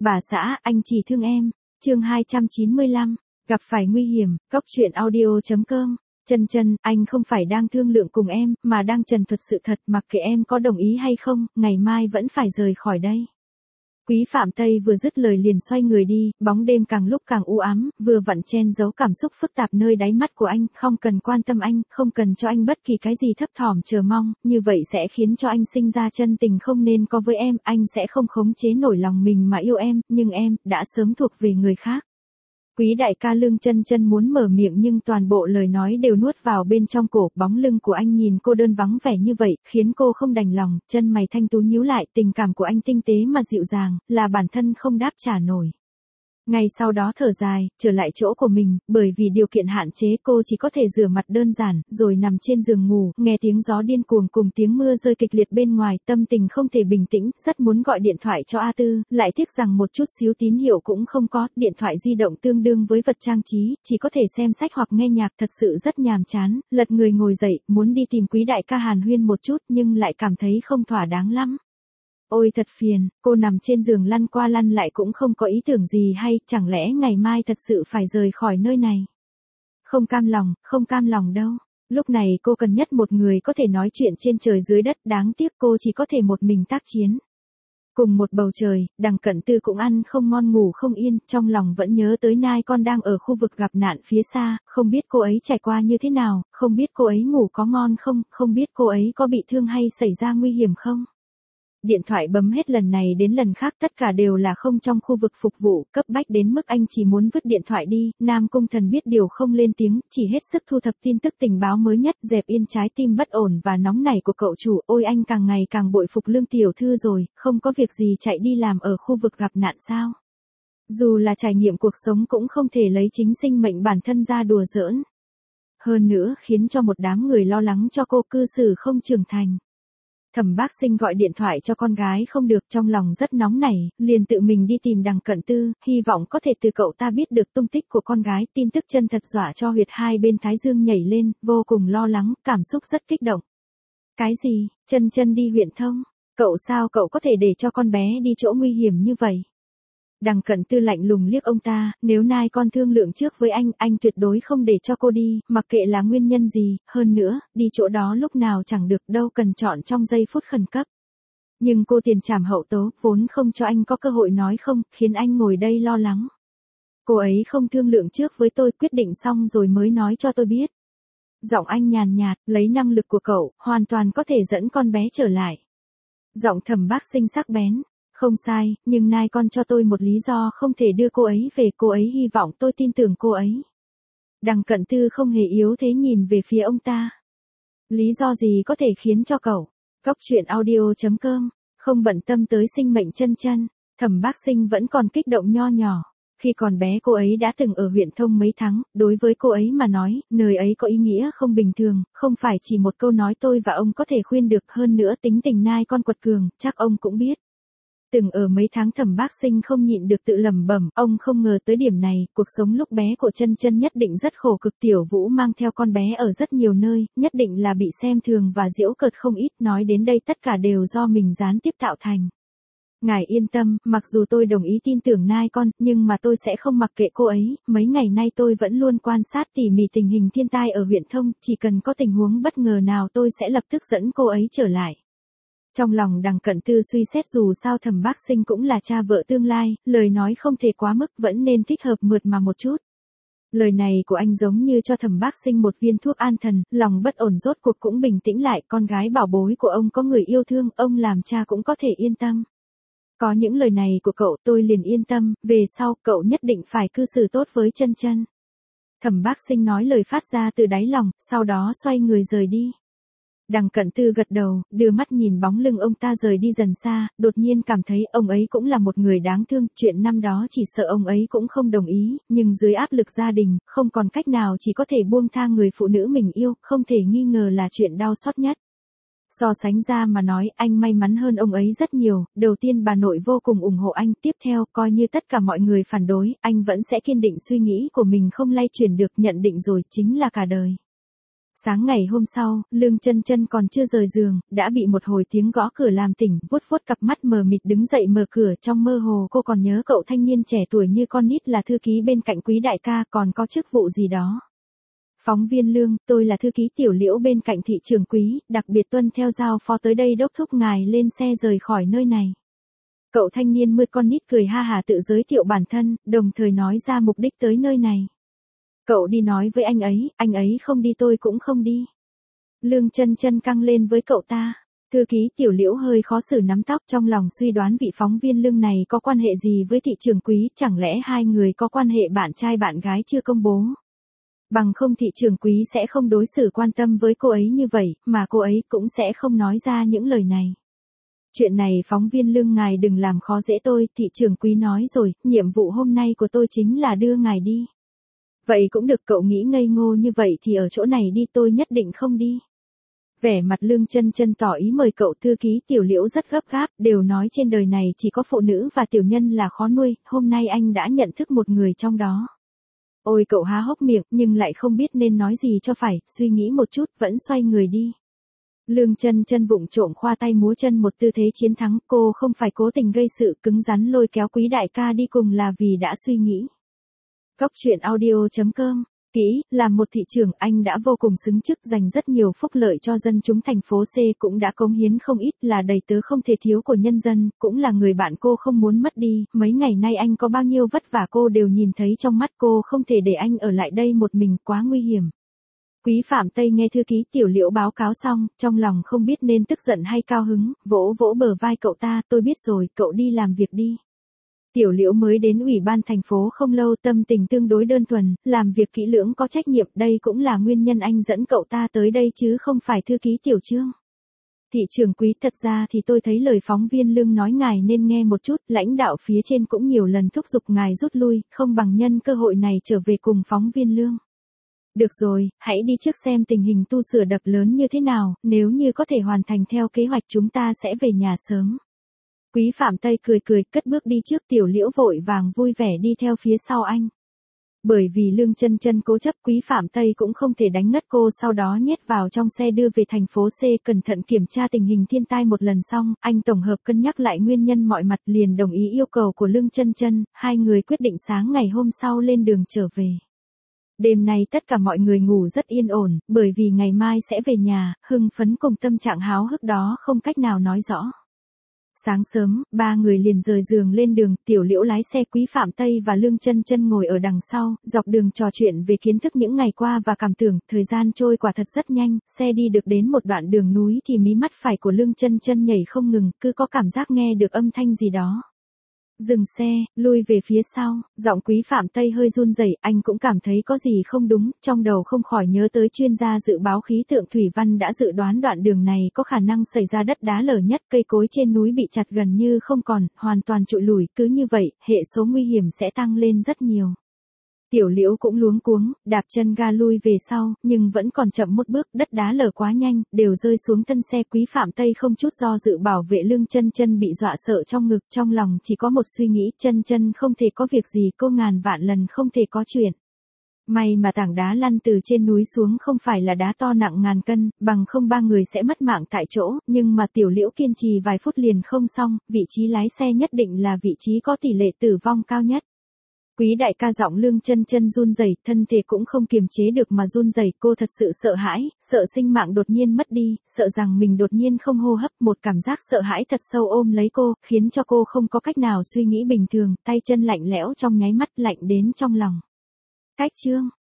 Bà xã, anh chỉ thương em. Chương 295, gặp phải nguy hiểm, góc truyện audio.com. Chân, anh không phải đang thương lượng cùng em, mà đang trần thuật sự thật, mặc kệ em có đồng ý hay không, ngày mai vẫn phải rời khỏi đây. Quý Phạm Tây vừa dứt lời liền xoay người đi, bóng đêm càng lúc càng u ám, vừa vặn chen giấu cảm xúc phức tạp nơi đáy mắt của anh, không cần quan tâm anh, không cần cho anh bất kỳ cái gì thấp thỏm chờ mong, như vậy sẽ khiến cho anh sinh ra chân tình không nên có với em, anh sẽ không khống chế nổi lòng mình mà yêu em, nhưng em, đã sớm thuộc về người khác. Quý đại ca Lương Chân muốn mở miệng nhưng toàn bộ lời nói đều nuốt vào bên trong cổ, bóng lưng của anh nhìn cô đơn vắng vẻ như vậy, khiến cô không đành lòng, chân mày thanh tú nhíu lại, tình cảm của anh tinh tế mà dịu dàng, là bản thân không đáp trả nổi. Ngay sau đó thở dài, trở lại chỗ của mình, bởi vì điều kiện hạn chế cô chỉ có thể rửa mặt đơn giản, rồi nằm trên giường ngủ, nghe tiếng gió điên cuồng cùng tiếng mưa rơi kịch liệt bên ngoài, tâm tình không thể bình tĩnh, rất muốn gọi điện thoại cho A Tư, lại tiếc rằng một chút xíu tín hiệu cũng không có, điện thoại di động tương đương với vật trang trí, chỉ có thể xem sách hoặc nghe nhạc, thật sự rất nhàm chán, lật người ngồi dậy, muốn đi tìm Quý đại ca hàn huyên một chút nhưng lại cảm thấy không thỏa đáng lắm. Ôi thật phiền, cô nằm trên giường lăn qua lăn lại cũng không có ý tưởng gì hay, chẳng lẽ ngày mai thật sự phải rời khỏi nơi này. Không cam lòng đâu. Lúc này cô cần nhất một người có thể nói chuyện trên trời dưới đất, đáng tiếc cô chỉ có thể một mình tác chiến. Cùng một bầu trời, Đằng Cận Tư cũng ăn không ngon ngủ không yên, trong lòng vẫn nhớ tới nai con đang ở khu vực gặp nạn phía xa, không biết cô ấy trải qua như thế nào, không biết cô ấy ngủ có ngon không, không biết cô ấy có bị thương hay xảy ra nguy hiểm không. Điện thoại bấm hết lần này đến lần khác, tất cả đều là không trong khu vực phục vụ, cấp bách đến mức anh chỉ muốn vứt điện thoại đi. Nam Cung Thần biết điều không lên tiếng, chỉ hết sức thu thập tin tức tình báo mới nhất, dẹp yên trái tim bất ổn và nóng nảy của cậu chủ. Ôi anh càng ngày càng bội phục Lương tiểu thư rồi, không có việc gì chạy đi làm ở khu vực gặp nạn sao? Dù là trải nghiệm cuộc sống cũng không thể lấy chính sinh mệnh bản thân ra đùa giỡn. Hơn nữa khiến cho một đám người lo lắng cho cô, cư xử không trưởng thành. Thẩm Bác Sinh gọi điện thoại cho con gái không được, trong lòng rất nóng nảy, liền tự mình đi tìm Đằng Cận Tư, hy vọng có thể từ cậu ta biết được tung tích của con gái. Tin tức chân thật dọa cho huyệt hai bên thái dương nhảy lên, vô cùng lo lắng, cảm xúc rất kích động. Cái gì, Chân đi huyện thông? Sao cậu có thể để cho con bé đi chỗ nguy hiểm như vậy? Đằng Cận Tư lạnh lùng liếc ông ta, nếu nai con thương lượng trước với anh tuyệt đối không để cho cô đi, mặc kệ là nguyên nhân gì, hơn nữa, đi chỗ đó lúc nào chẳng được, đâu cần chọn trong giây phút khẩn cấp. Nhưng cô tiền trảm hậu tố, vốn không cho anh có cơ hội nói không, khiến anh ngồi đây lo lắng. Cô ấy không thương lượng trước với tôi, quyết định xong rồi mới nói cho tôi biết. Giọng anh nhàn nhạt, lấy năng lực của cậu, hoàn toàn có thể dẫn con bé trở lại. Giọng Thẩm Bác Sinh sắc bén. Không sai, nhưng nai con cho tôi một lý do không thể đưa cô ấy về, cô ấy hy vọng tôi tin tưởng cô ấy. Đằng Cận Tư không hề yếu thế nhìn về phía ông ta. Lý do gì có thể khiến cho cậu? Góc truyện audio.com, không bận tâm tới sinh mệnh Chân. Thẩm Bác Sinh vẫn còn kích động nho nhỏ. Khi còn bé cô ấy đã từng ở huyện thông mấy tháng, đối với cô ấy mà nói, nơi ấy có ý nghĩa không bình thường, không phải chỉ một câu nói tôi và ông có thể khuyên được, hơn nữa tính tình nai con quật cường, chắc ông cũng biết. Từng ở mấy tháng Thẩm Bác Sinh không nhịn được tự lẩm bẩm, ông không ngờ tới điểm này, cuộc sống lúc bé của Chân nhất định rất khổ cực, Tiểu Vũ mang theo con bé ở rất nhiều nơi, nhất định là bị xem thường và giễu cợt không ít, nói đến đây tất cả đều do mình gián tiếp tạo thành. Ngài yên tâm, mặc dù tôi đồng ý tin tưởng nai con, nhưng mà tôi sẽ không mặc kệ cô ấy, mấy ngày nay tôi vẫn luôn quan sát tỉ mỉ tình hình thiên tai ở huyện thông, chỉ cần có tình huống bất ngờ nào tôi sẽ lập tức dẫn cô ấy trở lại. Trong lòng Đằng Cận Tư suy xét dù sao Thẩm Bác Sinh cũng là cha vợ tương lai, lời nói không thể quá mức, vẫn nên thích hợp mượt mà một chút. Lời này của anh giống như cho Thẩm Bác Sinh một viên thuốc an thần, lòng bất ổn rốt cuộc cũng bình tĩnh lại, con gái bảo bối của ông có người yêu thương, ông làm cha cũng có thể yên tâm. Có những lời này của cậu tôi liền yên tâm, về sau cậu nhất định phải cư xử tốt với Chân. Thẩm Bác Sinh nói lời phát ra từ đáy lòng, sau đó xoay người rời đi. Đằng Cận Tư gật đầu, đưa mắt nhìn bóng lưng ông ta rời đi dần xa, đột nhiên cảm thấy ông ấy cũng là một người đáng thương, chuyện năm đó chỉ sợ ông ấy cũng không đồng ý, nhưng dưới áp lực gia đình, không còn cách nào chỉ có thể buông tha người phụ nữ mình yêu, không thể nghi ngờ là chuyện đau xót nhất. So sánh ra mà nói, anh may mắn hơn ông ấy rất nhiều, đầu tiên bà nội vô cùng ủng hộ anh, tiếp theo, coi như tất cả mọi người phản đối, anh vẫn sẽ kiên định suy nghĩ của mình không lay chuyển được, nhận định rồi, chính là cả đời. Sáng ngày hôm sau, Lương Chân Chân còn chưa rời giường, đã bị một hồi tiếng gõ cửa làm tỉnh, vuốt vuốt cặp mắt mờ mịt đứng dậy mở cửa, trong mơ hồ cô còn nhớ cậu thanh niên trẻ tuổi như con nít là thư ký bên cạnh Quý đại ca, còn có chức vụ gì đó. Phóng viên Lương, tôi là thư ký Tiểu Liễu bên cạnh thị trưởng Quý, đặc biệt tuân theo giao phó tới đây đốc thúc ngài lên xe rời khỏi nơi này. Cậu thanh niên mượt con nít cười ha hà tự giới thiệu bản thân, đồng thời nói ra mục đích tới nơi này. Cậu đi nói với anh ấy không đi tôi cũng không đi. Lương Chân Chân căng lên với cậu ta. Thư ký Tiểu Liễu hơi khó xử nắm tóc, trong lòng suy đoán vị phóng viên Lương này có quan hệ gì với thị trưởng Quý, chẳng lẽ hai người có quan hệ bạn trai bạn gái chưa công bố. Bằng không thị trưởng Quý sẽ không đối xử quan tâm với cô ấy như vậy, mà cô ấy cũng sẽ không nói ra những lời này. Chuyện này phóng viên Lương ngài đừng làm khó dễ tôi, thị trưởng Quý nói rồi, nhiệm vụ hôm nay của tôi chính là đưa ngài đi. Vậy cũng được, cậu nghĩ ngây ngô như vậy thì ở chỗ này đi, tôi nhất định không đi. Vẻ mặt Lương Chân Chân tỏ ý mời cậu. Thư ký Tiểu Liễu rất gấp gáp, đều nói trên đời này chỉ có phụ nữ và tiểu nhân là khó nuôi, hôm nay anh đã nhận thức một người trong đó. Ôi, cậu há hốc miệng nhưng lại không biết nên nói gì cho phải, suy nghĩ một chút vẫn xoay người đi. Lương Chân Chân vụng trộm khoa tay múa chân một tư thế chiến thắng, cô không phải cố tình gây sự, cứng rắn lôi kéo Quý đại ca đi cùng là vì đã suy nghĩ. Cóc truyện audio.com. Kỹ, làm một thị trưởng anh đã vô cùng xứng chức, dành rất nhiều phúc lợi cho dân chúng thành phố C, cũng đã cống hiến không ít, là đầy tớ không thể thiếu của nhân dân, cũng là người bạn cô không muốn mất đi. Mấy ngày nay anh có bao nhiêu vất vả cô đều nhìn thấy trong mắt cô, không thể để anh ở lại đây một mình, quá nguy hiểm. Quý Phạm Tây nghe thư ký Tiểu Liễu báo cáo xong, trong lòng không biết nên tức giận hay cao hứng, vỗ vỗ bờ vai cậu ta, tôi biết rồi, cậu đi làm việc đi. Tiểu Liễu mới đến ủy ban thành phố không lâu, tâm tình tương đối đơn thuần, làm việc kỹ lưỡng có trách nhiệm, đây cũng là nguyên nhân anh dẫn cậu ta tới đây chứ không phải thư ký Tiểu Trương. Thị trưởng Quý, thật ra thì tôi thấy lời phóng viên Lương nói ngài nên nghe một chút, lãnh đạo phía trên cũng nhiều lần thúc giục ngài rút lui, không bằng nhân cơ hội này trở về cùng phóng viên Lương. Được rồi, hãy đi trước xem tình hình tu sửa đập lớn như thế nào, nếu như có thể hoàn thành theo kế hoạch chúng ta sẽ về nhà sớm. Quý Phạm Tây cười cười, cất bước đi trước. Tiểu Liễu vội vàng vui vẻ đi theo phía sau anh. Bởi vì Lương Chân Chân cố chấp, Quý Phạm Tây cũng không thể đánh ngất cô, sau đó nhét vào trong xe đưa về thành phố C, cẩn thận kiểm tra tình hình thiên tai một lần xong, anh tổng hợp cân nhắc lại nguyên nhân mọi mặt liền đồng ý yêu cầu của Lương Chân Chân, hai người quyết định sáng ngày hôm sau lên đường trở về. Đêm nay tất cả mọi người ngủ rất yên ổn, bởi vì ngày mai sẽ về nhà, hưng phấn cùng tâm trạng háo hức đó không cách nào nói rõ. Sáng sớm, ba người liền rời giường lên đường, Tiểu Liễu lái xe, Quý Phạm Tây và Lương Chân Chân ngồi ở đằng sau, dọc đường trò chuyện về kiến thức những ngày qua và cảm tưởng, thời gian trôi quả thật rất nhanh, xe đi được đến một đoạn đường núi thì mí mắt phải của Lương Chân Chân nhảy không ngừng, cứ có cảm giác nghe được âm thanh gì đó. Dừng xe, lui về phía sau, giọng Quý Phạm Tây hơi run rẩy, anh cũng cảm thấy có gì không đúng, trong đầu không khỏi nhớ tới chuyên gia dự báo khí tượng thủy văn đã dự đoán đoạn đường này có khả năng xảy ra đất đá lở nhất, cây cối trên núi bị chặt gần như không còn, hoàn toàn trụi lủi, cứ như vậy, hệ số nguy hiểm sẽ tăng lên rất nhiều. Tiểu Liễu cũng luống cuống, đạp chân ga lui về sau, nhưng vẫn còn chậm một bước, đất đá lở quá nhanh, đều rơi xuống thân xe. Quý Phạm Tây không chút do dự bảo vệ Lương Chân Chân bị dọa sợ trong ngực, trong lòng chỉ có một suy nghĩ, Chân Chân không thể có việc gì, cô ngàn vạn lần không thể có chuyện. May mà tảng đá lăn từ trên núi xuống không phải là đá to nặng ngàn cân, bằng không ba người sẽ mất mạng tại chỗ, nhưng mà Tiểu Liễu kiên trì vài phút liền không xong, vị trí lái xe nhất định là vị trí có tỷ lệ tử vong cao nhất. Quý đại ca, giọng Lương Chân Chân run rẩy, thân thể cũng không kiềm chế được mà run rẩy, cô thật sự sợ hãi, sợ sinh mạng đột nhiên mất đi, sợ rằng mình đột nhiên không hô hấp, một cảm giác sợ hãi thật sâu ôm lấy cô, khiến cho cô không có cách nào suy nghĩ bình thường, tay chân lạnh lẽo trong nháy mắt, lạnh đến trong lòng. Cách chương